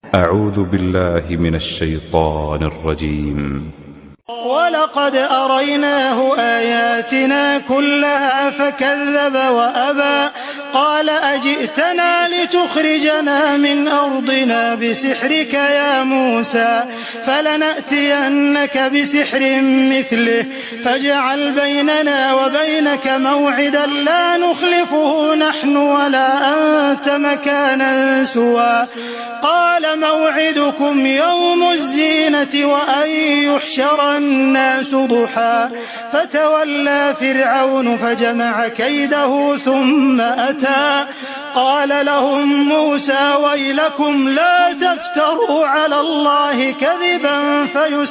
أعوذ بالله من الشيطان الرجيم. ولقد أريناه آياتنا كلها فكذب وأبى قال أجئتنا لتخرجنا من أرضنا بسحرك يا موسى فلنأتينك بسحر مثله فاجعل بيننا وبينك موعدا لا نخلفه نحن ولا أنت مكانا سوى قال موعدكم يوم الزينة وأن يحشر الناس ضحى فتولى فرعون فجمع كيده ثم أتى قال لهم موسى ويلكم لا تفتروا على الله كذبا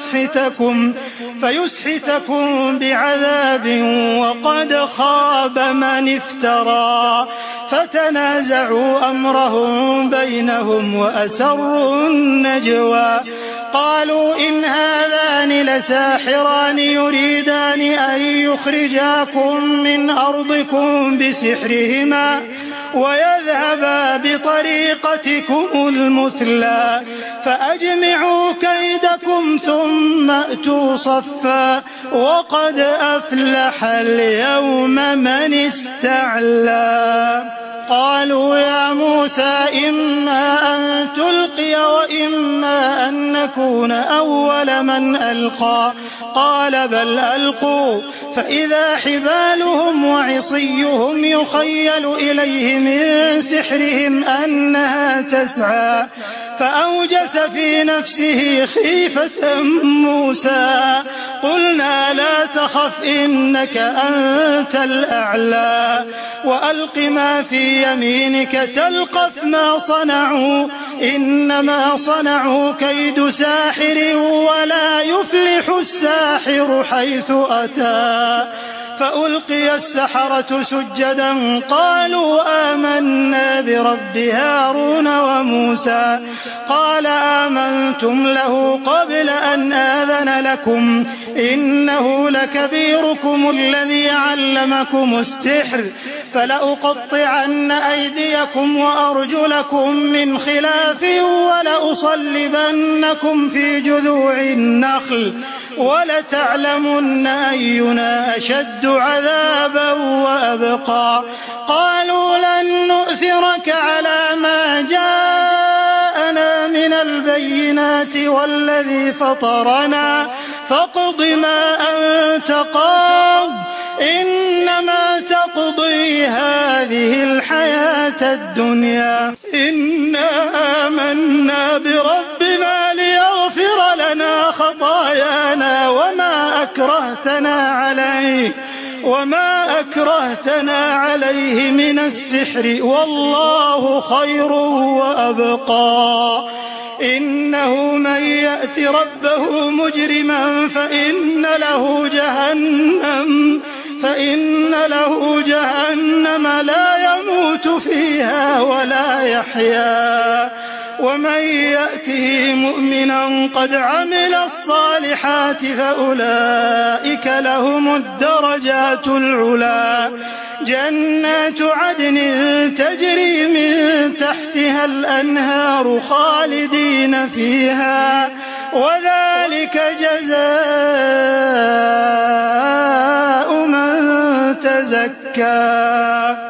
فيسحتكم بعذاب وقد خاب من افترى فتنازعوا أمرهم بينهم وأسروا النجوى قالوا إن هذان لساحران يريدان أن يخرجاكم من أرضكم بسحرهما ويذهبا بطريقتكم المثلى فأجمعوا كيدكم ثم أتوا صفا وقد أفلح اليوم من استعلى قالوا يا موسى إما أن تلقي وإما أن نكون أول من ألقى قال بل ألقوا فإذا حبالهم وعصيهم يخيل إليه من سحرهم أنها تسعى فأوجس في نفسه خيفة موسى قلنا لا تخف إنك أنت الأعلى وألق ما في يمينك تلقف ما صنعوا إنما صنعوا كيد ساحر ولا يفلح الساحر حيث أتى فألقي السحرة سجدا قالوا آمنا برب هارون وموسى قال آمنتم له قبل أن آذن لكم إنه لكبيركم الذي علمكم السحر فلأقطعن أيديكم وأرجلكم من خلاف ولأصلبنكم في جذوع النخل ولتعلمن أينا أشد عذابا وأبقى قالوا لن نؤثرك على ما جاءنا من البينات والذي فطرنا فاقض ما أنت قاض إنما تقضي هذه الحياة الدنيا إنا آمنا بربنا ليغفر لنا خطايانا وما أكرهتنا عليه من السحر والله خير وأبقى إنه من يأت ربه مجرما فإن له جهنم لا يموت فيها ولا يحيا ومن يأته مؤمنا قد عمل الصالحات فأولئك لهم الدرجات العلا جنات عدن تجري من تحتها الأنهار خالدين فيها وذلك جزاء من تزكى